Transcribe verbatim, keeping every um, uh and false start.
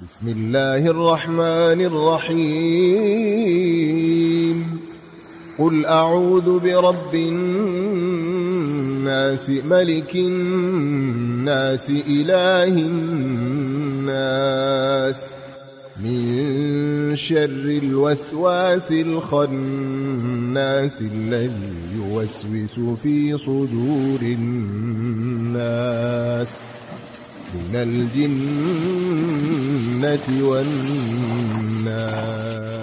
بسم الله الرحمن الرحيم قل أعوذ برب الناس ملك الناس إله الناس من شر الوسواس الخناس الذي يوسوس في صدور الناس من الجنة والناس.